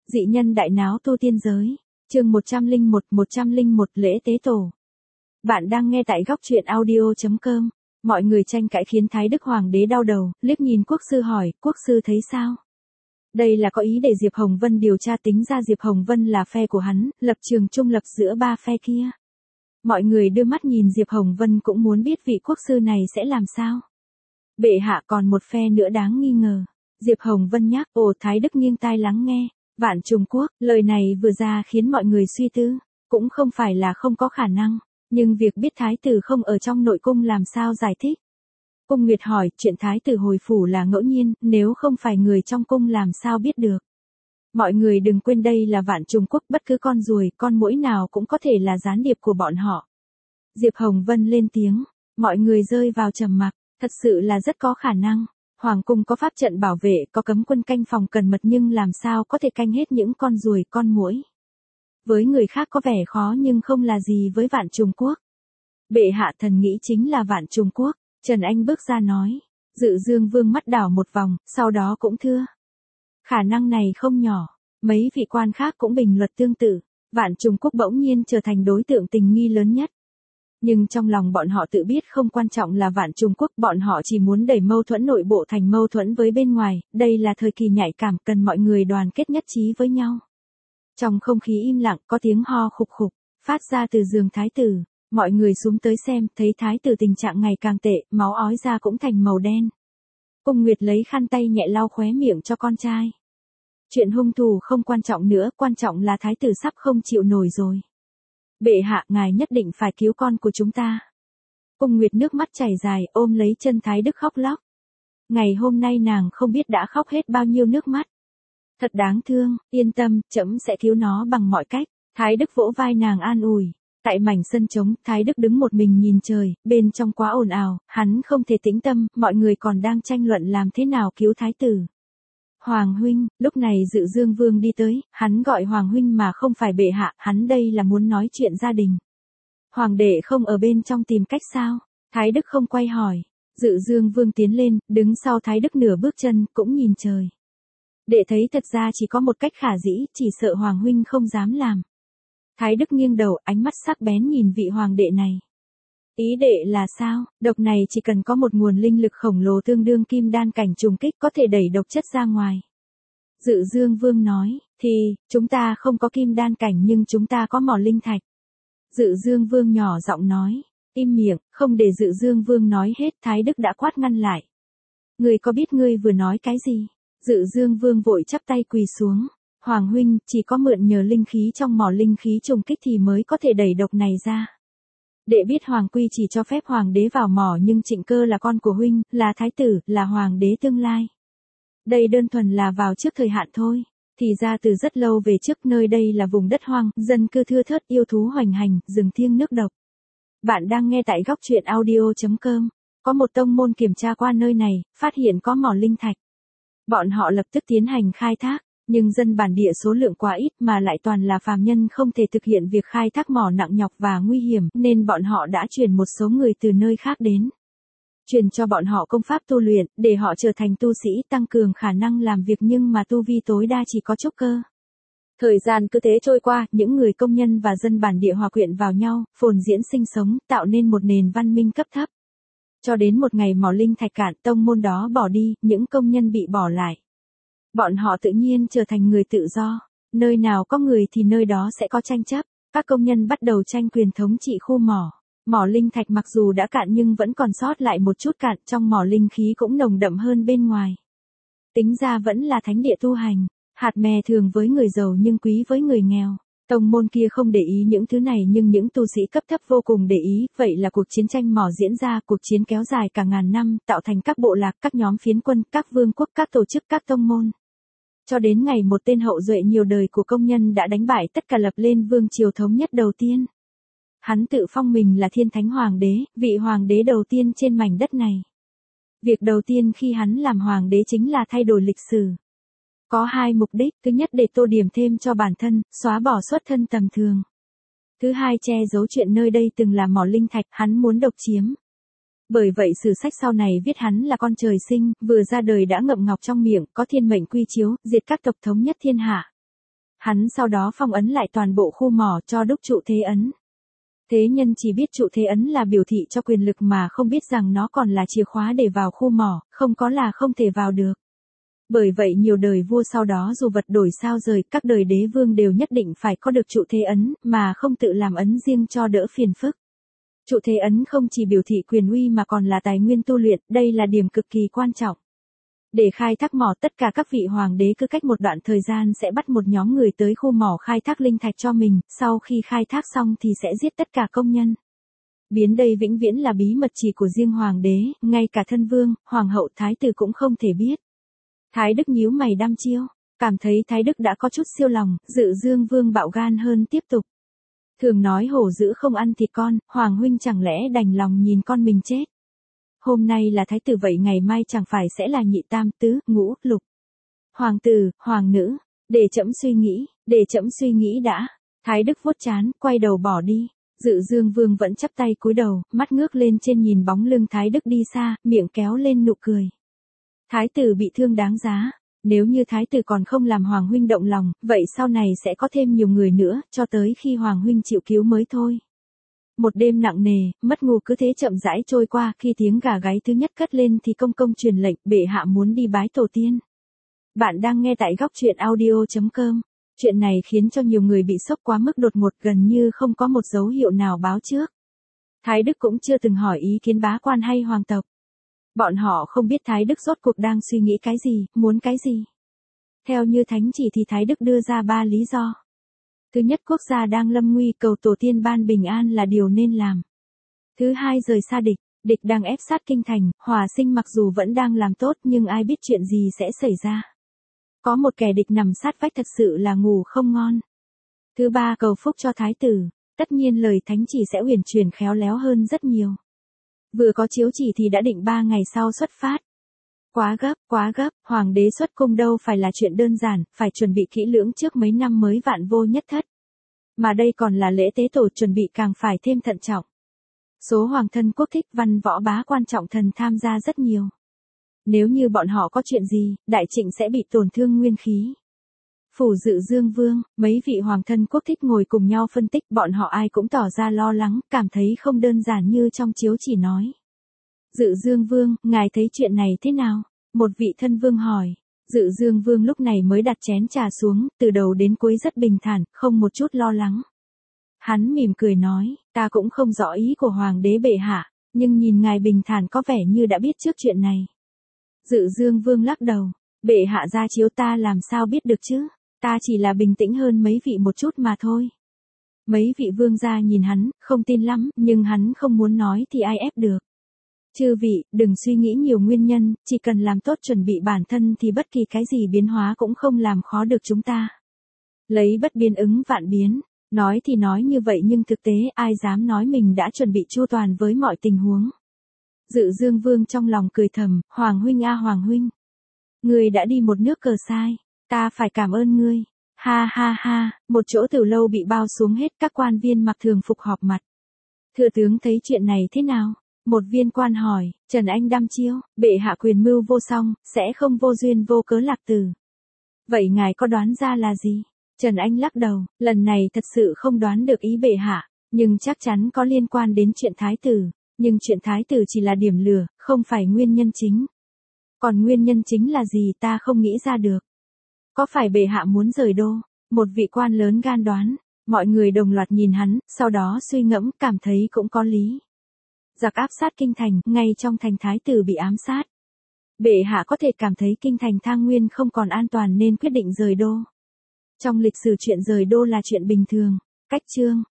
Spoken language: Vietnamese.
Dị nhân đại náo tu tiên giới. Chương 101 lễ tế tổ. Bạn đang nghe tại góc truyện audio.com. Mọi người tranh cãi khiến Thái Đức Hoàng đế đau đầu, liếc nhìn quốc sư hỏi, quốc sư thấy sao? Đây là có ý để Diệp Hồng Vân điều tra, tính ra Diệp Hồng Vân là phe của hắn, lập trường trung lập giữa ba phe kia. Mọi người đưa mắt nhìn Diệp Hồng Vân cũng muốn biết vị quốc sư này sẽ làm sao. Bệ hạ còn một phe nữa đáng nghi ngờ. Diệp Hồng Vân nhắc, Thái Đức nghiêng tai lắng nghe. Vạn Trung Quốc, lời này vừa ra khiến mọi người suy tư, cũng không phải là không có khả năng, nhưng việc biết thái tử không ở trong nội cung làm sao giải thích. Cung Nguyệt hỏi, chuyện thái tử hồi phủ là ngẫu nhiên, nếu không phải người trong cung làm sao biết được. Mọi người đừng quên đây là Vạn Trung Quốc, bất cứ con ruồi, con muỗi nào cũng có thể là gián điệp của bọn họ. Diệp Hồng Vân lên tiếng, mọi người rơi vào trầm mặc, thật sự là rất có khả năng. Hoàng cung có pháp trận bảo vệ, có cấm quân canh phòng cần mật nhưng làm sao có thể canh hết những con ruồi, con muỗi. Với người khác có vẻ khó nhưng không là gì với Vạn Trung Quốc. Bệ hạ thần nghĩ chính là Vạn Trung Quốc, Trần Anh bước ra nói. Dự Dương Vương mắt đảo một vòng, sau đó cũng thưa. Khả năng này không nhỏ, mấy vị quan khác cũng bình luận tương tự. Vạn Trung Quốc bỗng nhiên trở thành đối tượng tình nghi lớn nhất. Nhưng trong lòng bọn họ tự biết không quan trọng là Vạn Trung Quốc, bọn họ chỉ muốn đẩy mâu thuẫn nội bộ thành mâu thuẫn với bên ngoài, đây là thời kỳ nhạy cảm cần mọi người đoàn kết nhất trí với nhau. Trong không khí im lặng có tiếng ho khục khục, phát ra từ giường thái tử, mọi người xuống tới xem, thấy thái tử tình trạng ngày càng tệ, máu ói ra cũng thành màu đen. Cung Nguyệt lấy khăn tay nhẹ lau khóe miệng cho con trai. Chuyện hung thủ không quan trọng nữa, quan trọng là thái tử sắp không chịu nổi rồi. Bệ hạ, ngài nhất định phải cứu con của chúng ta. Cung Nguyệt nước mắt chảy dài, ôm lấy chân Thái Đức khóc lóc. Ngày hôm nay nàng không biết đã khóc hết bao nhiêu nước mắt. Thật đáng thương, yên tâm, trẫm sẽ cứu nó bằng mọi cách. Thái Đức vỗ vai nàng an ủi. Tại mảnh sân trống, Thái Đức đứng một mình nhìn trời, bên trong quá ồn ào, hắn không thể tĩnh tâm, mọi người còn đang tranh luận làm thế nào cứu thái tử. Hoàng huynh, lúc này Dự Dương Vương đi tới, hắn gọi Hoàng huynh mà không phải bệ hạ, hắn đây là muốn nói chuyện gia đình. Hoàng đệ không ở bên trong tìm cách sao? Thái Đức không quay hỏi. Dự Dương Vương tiến lên, đứng sau Thái Đức nửa bước chân, cũng nhìn trời. Đệ thấy thật ra chỉ có một cách khả dĩ, chỉ sợ Hoàng huynh không dám làm. Thái Đức nghiêng đầu, ánh mắt sắc bén nhìn vị hoàng đệ này. Ý đệ là sao? Độc này chỉ cần có một nguồn linh lực khổng lồ tương đương kim đan cảnh trùng kích có thể đẩy độc chất ra ngoài. Dự Dương Vương nói, thì, chúng ta không có kim đan cảnh nhưng chúng ta có mỏ linh thạch. Dự Dương Vương nhỏ giọng nói, im miệng, không để Dự Dương Vương nói hết, Thái Đức đã quát ngăn lại. Ngươi có biết ngươi vừa nói cái gì? Dự Dương Vương vội chắp tay quỳ xuống. Hoàng huynh, chỉ có mượn nhờ linh khí trong mỏ linh khí trùng kích thì mới có thể đẩy độc này ra. Đệ biết Hoàng quy chỉ cho phép Hoàng đế vào mỏ nhưng Trịnh Cơ là con của huynh, là thái tử, là Hoàng đế tương lai. Đây đơn thuần là vào trước thời hạn thôi. Thì ra từ rất lâu về trước nơi đây là vùng đất hoang, dân cư thưa thớt, yêu thú hoành hành, rừng thiêng nước độc. Bạn đang nghe tại góc truyện audio.com. Có một tông môn kiểm tra qua nơi này, phát hiện có mỏ linh thạch. Bọn họ lập tức tiến hành khai thác. Nhưng dân bản địa số lượng quá ít mà lại toàn là phàm nhân không thể thực hiện việc khai thác mỏ nặng nhọc và nguy hiểm nên bọn họ đã chuyển một số người từ nơi khác đến. Truyền cho bọn họ công pháp tu luyện để họ trở thành tu sĩ tăng cường khả năng làm việc nhưng mà tu vi tối đa chỉ có trúc cơ. Thời gian cứ thế trôi qua, những người công nhân và dân bản địa hòa quyện vào nhau, phồn diễn sinh sống, tạo nên một nền văn minh cấp thấp. Cho đến một ngày mỏ linh thạch cạn, tông môn đó bỏ đi, những công nhân bị bỏ lại. Bọn họ tự nhiên trở thành người tự do, nơi nào có người thì nơi đó sẽ có tranh chấp, các công nhân bắt đầu tranh quyền thống trị khu mỏ. Mỏ linh thạch mặc dù đã cạn nhưng vẫn còn sót lại một chút cạn, trong mỏ linh khí cũng nồng đậm hơn bên ngoài. Tính ra vẫn là thánh địa tu hành, hạt mè thường với người giàu nhưng quý với người nghèo. Tông môn kia không để ý những thứ này nhưng những tu sĩ cấp thấp vô cùng để ý, vậy là cuộc chiến tranh mỏ diễn ra, cuộc chiến kéo dài cả ngàn năm, tạo thành các bộ lạc, các nhóm phiến quân, các vương quốc, các tổ chức, các tông môn. Cho đến ngày một tên hậu duệ nhiều đời của công nhân đã đánh bại tất cả lập lên vương triều thống nhất đầu tiên. Hắn tự phong mình là Thiên Thánh Hoàng đế, vị hoàng đế đầu tiên trên mảnh đất này. Việc đầu tiên khi hắn làm hoàng đế chính là thay đổi lịch sử. Có hai mục đích, thứ nhất để tô điểm thêm cho bản thân, xóa bỏ xuất thân tầm thường. Thứ hai che giấu chuyện nơi đây từng là mỏ linh thạch, hắn muốn độc chiếm. Bởi vậy sử sách sau này viết hắn là con trời sinh, vừa ra đời đã ngậm ngọc trong miệng, có thiên mệnh quy chiếu, diệt các tộc thống nhất thiên hạ. Hắn sau đó phong ấn lại toàn bộ khu mỏ cho đúc trụ thế ấn. Thế nhân chỉ biết trụ thế ấn là biểu thị cho quyền lực mà không biết rằng nó còn là chìa khóa để vào khu mỏ, không có là không thể vào được. Bởi vậy nhiều đời vua sau đó dù vật đổi sao rời, các đời đế vương đều nhất định phải có được trụ thế ấn, mà không tự làm ấn riêng cho đỡ phiền phức. Trụ thế ấn không chỉ biểu thị quyền uy mà còn là tài nguyên tu luyện, đây là điểm cực kỳ quan trọng. Để khai thác mỏ, tất cả các vị hoàng đế cứ cách một đoạn thời gian sẽ bắt một nhóm người tới khu mỏ khai thác linh thạch cho mình, sau khi khai thác xong thì sẽ giết tất cả công nhân. Biến đây vĩnh viễn là bí mật chỉ của riêng hoàng đế, ngay cả thân vương, hoàng hậu, thái tử cũng không thể biết. Thái Đức nhíu mày đăm chiêu, cảm thấy Thái Đức đã có chút siêu lòng, Dự Dương Vương bạo gan hơn tiếp tục. Thường nói hổ dữ không ăn thịt con, hoàng huynh chẳng lẽ đành lòng nhìn con mình chết. Hôm nay là thái tử vậy ngày mai chẳng phải sẽ là nhị tam tứ, ngũ, lục. Hoàng tử, hoàng nữ, để trẫm suy nghĩ đã. Thái Đức vuốt trán, quay đầu bỏ đi. Dự Dương Vương vẫn chắp tay cúi đầu, mắt ngước lên trên nhìn bóng lưng Thái Đức đi xa, miệng kéo lên nụ cười. Thái tử bị thương đáng giá. Nếu như thái tử còn không làm hoàng huynh động lòng, vậy sau này sẽ có thêm nhiều người nữa, cho tới khi hoàng huynh chịu cứu mới thôi. Một đêm nặng nề, mất ngủ cứ thế chậm rãi trôi qua, khi tiếng gà gáy thứ nhất cất lên thì công công truyền lệnh, bệ hạ muốn đi bái tổ tiên. Bạn đang nghe tại góc truyện audio.com. Chuyện này khiến cho nhiều người bị sốc quá mức đột ngột, gần như không có một dấu hiệu nào báo trước. Thái Đức cũng chưa từng hỏi ý kiến bá quan hay hoàng tộc. Bọn họ không biết Thái Đức rốt cuộc đang suy nghĩ cái gì, muốn cái gì. Theo như thánh chỉ thì Thái Đức đưa ra 3 lý do. Thứ nhất, quốc gia đang lâm nguy, cầu tổ tiên ban bình an là điều nên làm. Thứ hai, rời xa địch, địch đang ép sát kinh thành, Hòa Sinh mặc dù vẫn đang làm tốt nhưng ai biết chuyện gì sẽ xảy ra. Có một kẻ địch nằm sát vách thật sự là ngủ không ngon. Thứ ba, cầu phúc cho thái tử, tất nhiên lời thánh chỉ sẽ uyển chuyển khéo léo hơn rất nhiều. Vừa có chiếu chỉ thì đã định 3 ngày sau xuất phát. Quá gấp, hoàng đế xuất cung đâu phải là chuyện đơn giản, phải chuẩn bị kỹ lưỡng trước mấy năm mới vạn vô nhất thất. Mà đây còn là lễ tế tổ, chuẩn bị càng phải thêm thận trọng. Số hoàng thân quốc thích, văn võ bá quan trọng thần tham gia rất nhiều. Nếu như bọn họ có chuyện gì, đại trịnh sẽ bị tổn thương nguyên khí. Phủ Dự Dương Vương, mấy vị hoàng thân quốc thích ngồi cùng nhau phân tích, bọn họ ai cũng tỏ ra lo lắng, cảm thấy không đơn giản như trong chiếu chỉ nói. Dự Dương Vương, ngài thấy chuyện này thế nào? Một vị thân vương hỏi. Dự Dương Vương lúc này mới đặt chén trà xuống, từ đầu đến cuối rất bình thản, không một chút lo lắng. Hắn mỉm cười nói, ta cũng không rõ ý của hoàng đế bệ hạ, nhưng nhìn ngài bình thản có vẻ như đã biết trước chuyện này. Dự Dương Vương lắc đầu, bệ hạ ra chiếu ta làm sao biết được chứ, ta chỉ là bình tĩnh hơn mấy vị một chút mà thôi. Mấy vị vương gia nhìn hắn, không tin lắm, nhưng hắn không muốn nói thì ai ép được. Chư vị, đừng suy nghĩ nhiều nguyên nhân, chỉ cần làm tốt chuẩn bị bản thân thì bất kỳ cái gì biến hóa cũng không làm khó được chúng ta. Lấy bất biến ứng vạn biến, nói thì nói như vậy nhưng thực tế ai dám nói mình đã chuẩn bị chu toàn với mọi tình huống. Dự Dương Vương trong lòng cười thầm, Hoàng huynh a Hoàng huynh. Ngươi đã đi một nước cờ sai, ta phải cảm ơn ngươi. Ha ha ha, một chỗ từ lâu bị bao xuống hết, các quan viên mặc thường phục họp mặt. Thừa tướng thấy chuyện này thế nào? Một viên quan hỏi, Trần Anh đăm chiêu, bệ hạ quyền mưu vô song, sẽ không vô duyên vô cớ lạc tử. Vậy ngài có đoán ra là gì? Trần Anh lắc đầu, lần này thật sự không đoán được ý bệ hạ, nhưng chắc chắn có liên quan đến chuyện thái tử. Nhưng chuyện thái tử chỉ là điểm lửa, không phải nguyên nhân chính. Còn nguyên nhân chính là gì ta không nghĩ ra được. Có phải bệ hạ muốn rời đô? Một vị quan lớn gan đoán, mọi người đồng loạt nhìn hắn, sau đó suy ngẫm, cảm thấy cũng có lý. Giặc áp sát kinh thành, ngay trong thành thái tử bị ám sát. Bệ hạ có thể cảm thấy kinh thành Thang Nguyên không còn an toàn nên quyết định rời đô. Trong lịch sử chuyện rời đô là chuyện bình thường. Cách chương